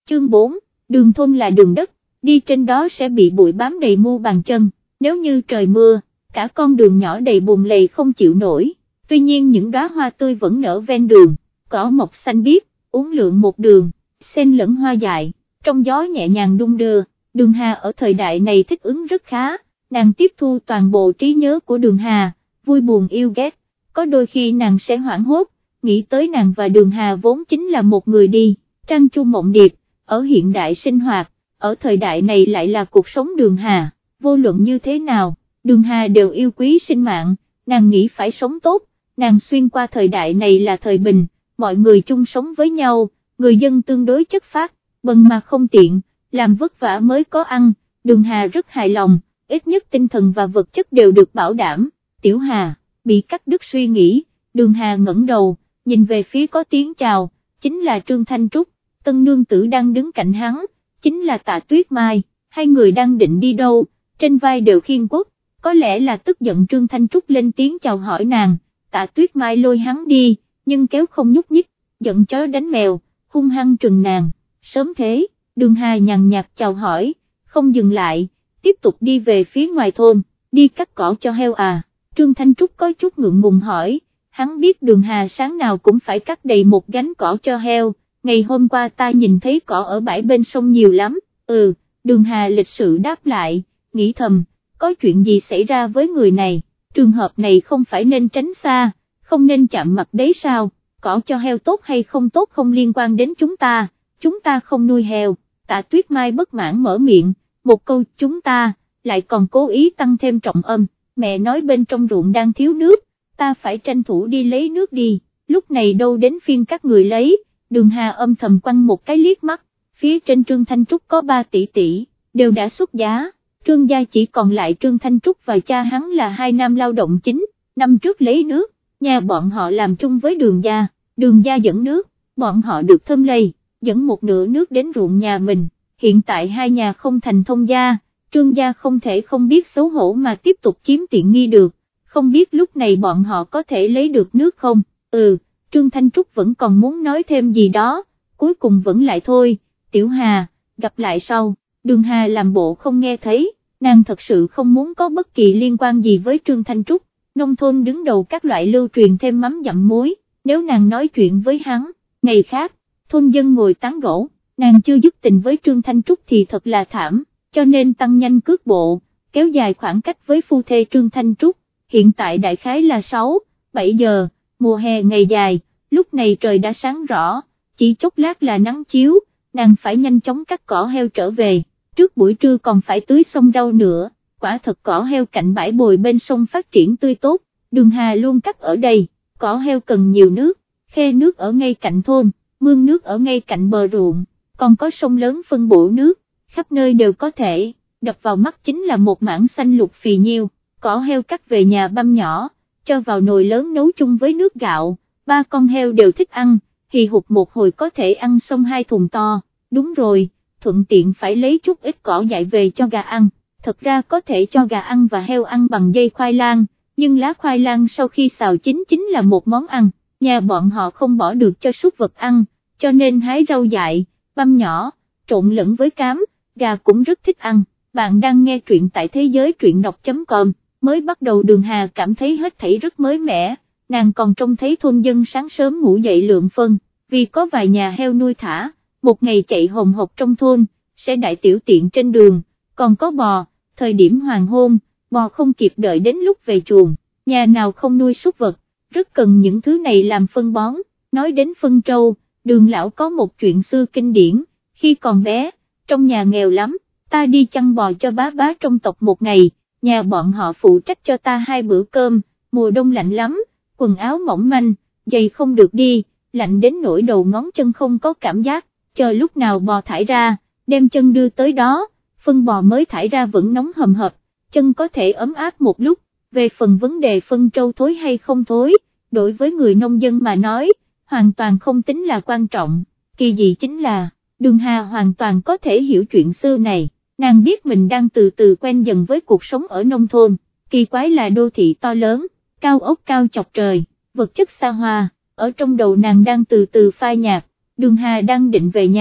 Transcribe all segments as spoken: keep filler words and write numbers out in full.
Chương bốn, đường thôn là đường đất, đi trên đó sẽ bị bụi bám đầy mu bàn chân, nếu như trời mưa, cả con đường nhỏ đầy bùn lầy không chịu nổi, tuy nhiên những đóa hoa tươi vẫn nở ven đường, cỏ mọc xanh biếc, uốn lượn một đường, xen lẫn hoa dại, trong gió nhẹ nhàng đung đưa. Đường Hà ở thời đại này thích ứng rất khá, nàng tiếp thu toàn bộ trí nhớ của Đường Hà, vui buồn yêu ghét, có đôi khi nàng sẽ hoảng hốt, nghĩ tới nàng và Đường Hà vốn chính là một người đi, trang chu mộng điệp, ở hiện đại sinh hoạt, ở thời đại này lại là cuộc sống Đường Hà, vô luận như thế nào, Đường Hà đều yêu quý sinh mạng, nàng nghĩ phải sống tốt, nàng xuyên qua thời đại này là thời bình, mọi người chung sống với nhau, người dân tương đối chất phác, bần mà không tiện, làm vất vả mới có ăn, Đường Hà rất hài lòng, ít nhất tinh thần và vật chất đều được bảo đảm. Tiểu Hà, bị cắt đứt suy nghĩ, Đường Hà ngẩng đầu, nhìn về phía có tiếng chào, chính là Trương Thanh Trúc, tân nương tử đang đứng cạnh hắn, chính là Tạ Tuyết Mai, hai người đang định đi đâu, trên vai đều khiên quất, có lẽ là tức giận Trương Thanh Trúc lên tiếng chào hỏi nàng, Tạ Tuyết Mai lôi hắn đi, nhưng kéo không nhúc nhích, giận chó đánh mèo, hung hăng trừng nàng, sớm thế. Đường Hà nhàn nhạt chào hỏi, không dừng lại, tiếp tục đi về phía ngoài thôn, đi cắt cỏ cho heo à, Trương Thanh Trúc có chút ngượng ngùng hỏi, hắn biết Đường Hà sáng nào cũng phải cắt đầy một gánh cỏ cho heo, ngày hôm qua ta nhìn thấy cỏ ở bãi bên sông nhiều lắm, ừ, Đường Hà lịch sự đáp lại, nghĩ thầm, có chuyện gì xảy ra với người này, trường hợp này không phải nên tránh xa, không nên chạm mặt đấy sao, cỏ cho heo tốt hay không tốt không liên quan đến chúng ta, chúng ta không nuôi heo. Tạ Tuyết Mai bất mãn mở miệng, một câu chúng ta, lại còn cố ý tăng thêm trọng âm, mẹ nói bên trong ruộng đang thiếu nước, ta phải tranh thủ đi lấy nước đi, lúc này đâu đến phiên các người lấy, Đường Hà âm thầm quăng một cái liếc mắt, phía trên Trương Thanh Trúc có ba tỷ tỷ, đều đã xuất giá, Trương gia chỉ còn lại Trương Thanh Trúc và cha hắn là hai nam lao động chính, năm trước lấy nước, nhà bọn họ làm chung với Đường gia, Đường gia dẫn nước, bọn họ được thơm lây, dẫn một nửa nước đến ruộng nhà mình, hiện tại hai nhà không thành thông gia, Trương gia không thể không biết xấu hổ mà tiếp tục chiếm tiện nghi được, không biết lúc này bọn họ có thể lấy được nước không, ừ, Trương Thanh Trúc vẫn còn muốn nói thêm gì đó, cuối cùng vẫn lại thôi, Tiểu Hà, gặp lại sau, Đường Hà làm bộ không nghe thấy, nàng thật sự không muốn có bất kỳ liên quan gì với Trương Thanh Trúc, nông thôn đứng đầu các loại lưu truyền thêm mắm dặm muối, nếu nàng nói chuyện với hắn, ngày khác, thôn dân ngồi tán gẫu, nàng chưa dứt tình với Trương Thanh Trúc thì thật là thảm, cho nên tăng nhanh cước bộ, kéo dài khoảng cách với phu thê Trương Thanh Trúc, hiện tại đại khái là sáu, bảy giờ, mùa hè ngày dài, lúc này trời đã sáng rõ, chỉ chốc lát là nắng chiếu, nàng phải nhanh chóng cắt cỏ heo trở về, trước buổi trưa còn phải tưới xong rau nữa, quả thật cỏ heo cạnh bãi bồi bên sông phát triển tươi tốt, Đường Hà luôn cắt ở đây, cỏ heo cần nhiều nước, khe nước ở ngay cạnh thôn, mương nước ở ngay cạnh bờ ruộng, còn có sông lớn phân bổ nước, khắp nơi đều có thể, đập vào mắt chính là một mảng xanh lục phì nhiêu, cỏ heo cắt về nhà băm nhỏ, cho vào nồi lớn nấu chung với nước gạo, ba con heo đều thích ăn, hì hục một hồi có thể ăn xong hai thùng to, đúng rồi, thuận tiện phải lấy chút ít cỏ dại về cho gà ăn, thật ra có thể cho gà ăn và heo ăn bằng dây khoai lang, nhưng lá khoai lang sau khi xào chín chính là một món ăn, nhà bọn họ không bỏ được cho súc vật ăn, cho nên hái rau dại, băm nhỏ, trộn lẫn với cám, gà cũng rất thích ăn. Bạn đang nghe truyện tại thế giới truyện đọc chấm com, mới bắt đầu Đường Hà cảm thấy hết thảy rất mới mẻ, nàng còn trông thấy thôn dân sáng sớm ngủ dậy lượng phân, vì có vài nhà heo nuôi thả, một ngày chạy hồng hộc trong thôn, sẽ đại tiểu tiện trên đường, còn có bò, thời điểm hoàng hôn, bò không kịp đợi đến lúc về chuồng, nhà nào không nuôi súc vật, rất cần những thứ này làm phân bón, nói đến phân trâu, Đường lão có một chuyện xưa kinh điển, khi còn bé, trong nhà nghèo lắm, ta đi chăn bò cho bá bá trong tộc một ngày, nhà bọn họ phụ trách cho ta hai bữa cơm, mùa đông lạnh lắm, quần áo mỏng manh, giày không được đi, lạnh đến nỗi đầu ngón chân không có cảm giác, chờ lúc nào bò thải ra, đem chân đưa tới đó, phân bò mới thải ra vẫn nóng hầm hập, chân có thể ấm áp một lúc, về phần vấn đề phân trâu thối hay không thối, đối với người nông dân mà nói, hoàn toàn không tính là quan trọng, kỳ dị chính là, Đường Hà hoàn toàn có thể hiểu chuyện xưa này, nàng biết mình đang từ từ quen dần với cuộc sống ở nông thôn, kỳ quái là đô thị to lớn, cao ốc cao chọc trời, vật chất xa hoa, ở trong đầu nàng đang từ từ phai nhạt, Đường Hà đang định về nhà,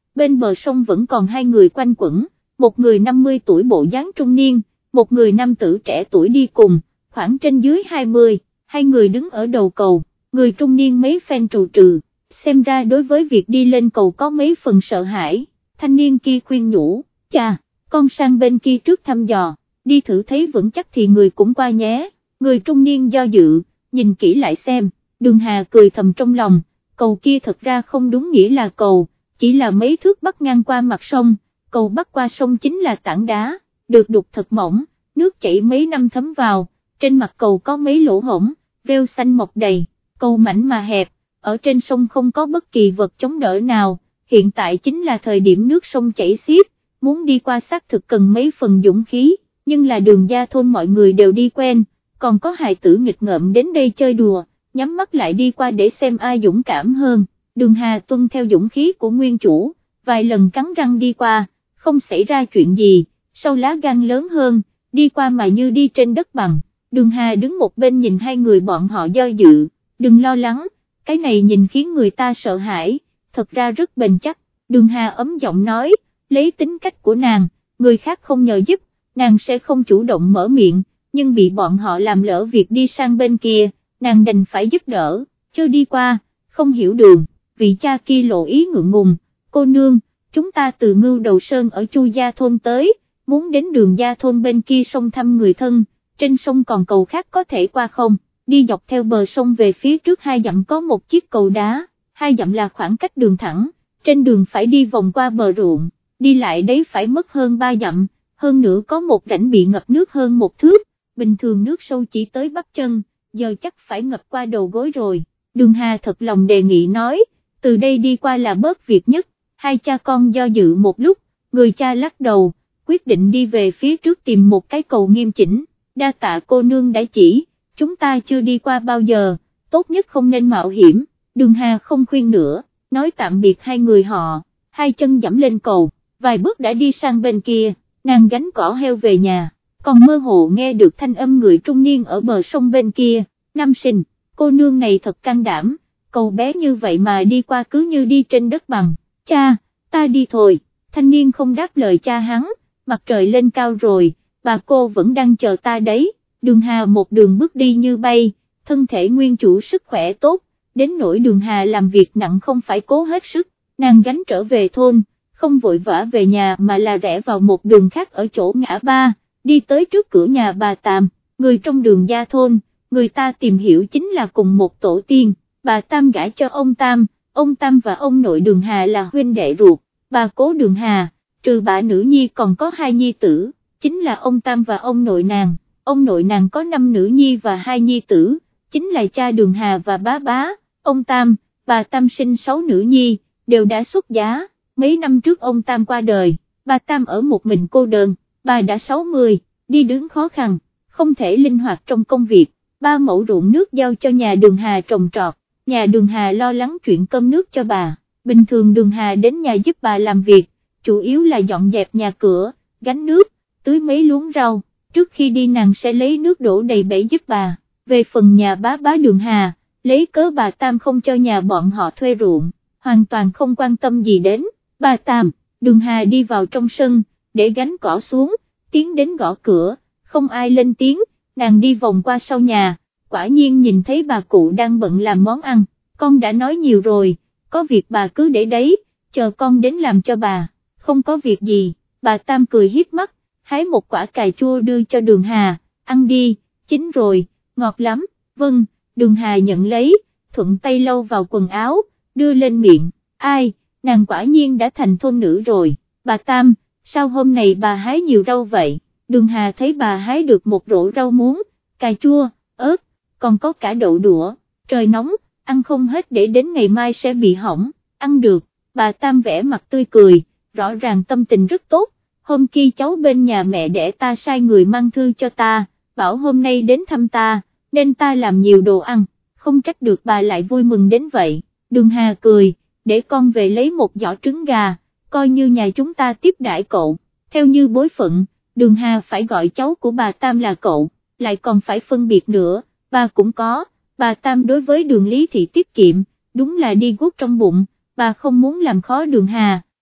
bên bờ sông vẫn còn hai người quanh quẩn, một người năm mươi tuổi bộ dáng trung niên, một người nam tử trẻ tuổi đi cùng, khoảng trên dưới hai mươi, hai người đứng ở đầu cầu, người trung niên mấy phen trù trừ, xem ra đối với việc đi lên cầu có mấy phần sợ hãi, thanh niên kia khuyên nhủ, cha, con sang bên kia trước thăm dò, đi thử thấy vững chắc thì người cũng qua nhé, người trung niên do dự, nhìn kỹ lại xem, Đường Hà cười thầm trong lòng, cầu kia thật ra không đúng nghĩa là cầu, chỉ là mấy thước bắc ngang qua mặt sông, cầu bắc qua sông chính là tảng đá, được đục thật mỏng, nước chảy mấy năm thấm vào, trên mặt cầu có mấy lỗ hổng, rêu xanh mọc đầy, cầu mảnh mà hẹp, ở trên sông không có bất kỳ vật chống đỡ nào, hiện tại chính là thời điểm nước sông chảy xiết, muốn đi qua xác thực cần mấy phần dũng khí, nhưng là đường Gia thôn mọi người đều đi quen, còn có hài tử nghịch ngợm đến đây chơi đùa, nhắm mắt lại đi qua để xem ai dũng cảm hơn, Đường Hà tuân theo dũng khí của nguyên chủ, vài lần cắn răng đi qua, không xảy ra chuyện gì, sau lá gan lớn hơn, đi qua mà như đi trên đất bằng, Đường Hà đứng một bên nhìn hai người bọn họ do dự, đừng lo lắng, cái này nhìn khiến người ta sợ hãi, thật ra rất bền chắc, Đường Hà ấm giọng nói, lấy tính cách của nàng, người khác không nhờ giúp, nàng sẽ không chủ động mở miệng, nhưng bị bọn họ làm lỡ việc đi sang bên kia, nàng đành phải giúp đỡ, chưa đi qua, không hiểu đường, vị cha kia lộ ý ngượng ngùng, cô nương, chúng ta từ Ngưu Đầu Sơn ở Chu Gia thôn tới, muốn đến Đường Gia thôn bên kia sông thăm người thân, trên sông còn cầu khác có thể qua không, đi dọc theo bờ sông về phía trước hai dặm có một chiếc cầu đá, hai dặm là khoảng cách đường thẳng, trên đường phải đi vòng qua bờ ruộng, đi lại đấy phải mất hơn ba dặm, hơn nữa có một rãnh bị ngập nước hơn một thước, bình thường nước sâu chỉ tới bắp chân, giờ chắc phải ngập qua đầu gối rồi, Đường Hà thật lòng đề nghị nói, từ đây đi qua là bớt việc nhất, hai cha con do dự một lúc, người cha lắc đầu, quyết định đi về phía trước tìm một cái cầu nghiêm chỉnh, đa tạ cô nương đã chỉ, chúng ta chưa đi qua bao giờ, tốt nhất không nên mạo hiểm, Đường Hà không khuyên nữa, nói tạm biệt hai người họ, hai chân dẫm lên cầu, vài bước đã đi sang bên kia, nàng gánh cỏ heo về nhà, còn mơ hồ nghe được thanh âm người trung niên ở bờ sông bên kia, nam sinh, cô nương này thật can đảm, cầu bé như vậy mà đi qua cứ như đi trên đất bằng, cha, ta đi thôi, thanh niên không đáp lời cha hắn, mặt trời lên cao rồi, bà cô vẫn đang chờ ta đấy, Đường Hà một đường bước đi như bay, thân thể nguyên chủ sức khỏe tốt, đến nỗi Đường Hà làm việc nặng không phải cố hết sức, nàng gánh trở về thôn, không vội vã về nhà mà là rẽ vào một đường khác ở chỗ ngã ba, đi tới trước cửa nhà bà Tam, người trong Đường Gia thôn, người ta tìm hiểu chính là cùng một tổ tiên, bà Tam gả cho ông Tam, ông Tam và ông nội Đường Hà là huynh đệ ruột, bà cố Đường Hà, trừ bà nữ nhi còn có hai nhi tử, chính là ông Tam và ông nội nàng, ông nội nàng có năm nữ nhi và hai nhi tử, chính là cha Đường Hà và bá bá, ông Tam, bà Tam sinh sáu nữ nhi, đều đã xuất giá, mấy năm trước ông Tam qua đời, bà Tam ở một mình cô đơn, bà đã sáu mươi, đi đứng khó khăn, không thể linh hoạt trong công việc, ba mẫu ruộng nước giao cho nhà Đường Hà trồng trọt, nhà Đường Hà lo lắng chuyện cơm nước cho bà, bình thường Đường Hà đến nhà giúp bà làm việc, chủ yếu là dọn dẹp nhà cửa, gánh nước, tưới mấy luống rau, trước khi đi nàng sẽ lấy nước đổ đầy bể giúp bà, về phần nhà bá bá Đường Hà, lấy cớ bà Tam không cho nhà bọn họ thuê ruộng, hoàn toàn không quan tâm gì đến, bà Tam, Đường Hà đi vào trong sân, để gánh cỏ xuống, tiến đến gõ cửa, không ai lên tiếng, nàng đi vòng qua sau nhà, quả nhiên nhìn thấy bà cụ đang bận làm món ăn, con đã nói nhiều rồi, có việc bà cứ để đấy, chờ con đến làm cho bà, không có việc gì, bà Tam cười hiếp mắt, hái một quả cà chua đưa cho Đường Hà, ăn đi, chín rồi, ngọt lắm, vâng, Đường Hà nhận lấy, thuận tay lau vào quần áo, đưa lên miệng, ai, nàng quả nhiên đã thành thôn nữ rồi, bà Tam, sao hôm nay bà hái nhiều rau vậy, Đường Hà thấy bà hái được một rổ rau muống, cà chua, ớt, còn có cả đậu đũa, trời nóng, ăn không hết để đến ngày mai sẽ bị hỏng, ăn được, bà Tam vẽ mặt tươi cười, rõ ràng tâm tình rất tốt, hôm kia cháu bên nhà mẹ đẻ ta sai người mang thư cho ta, bảo hôm nay đến thăm ta, nên ta làm nhiều đồ ăn, không trách được bà lại vui mừng đến vậy, Đường Hà cười, để con về lấy một giỏ trứng gà, coi như nhà chúng ta tiếp đãi cậu, theo như bối phận, Đường Hà phải gọi cháu của bà Tam là cậu, lại còn phải phân biệt nữa, bà cũng có, bà Tam đối với Đường Lý Thị tiết kiệm, đúng là đi guốc trong bụng, bà không muốn làm khó Đường Hà,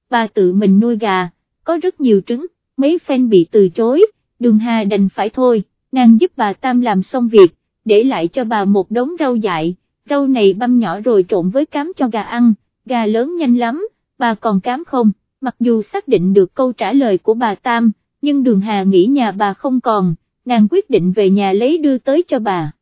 bà tự mình nuôi gà, có rất nhiều trứng, mấy phen bị từ chối, Đường Hà đành phải thôi, nàng giúp bà Tam làm xong việc, để lại cho bà một đống rau dại, rau này băm nhỏ rồi trộn với cám cho gà ăn, gà lớn nhanh lắm, bà còn cám không? Mặc dù xác định được câu trả lời của bà Tam, nhưng Đường Hà nghĩ nhà bà không còn, nàng quyết định về nhà lấy đưa tới cho bà.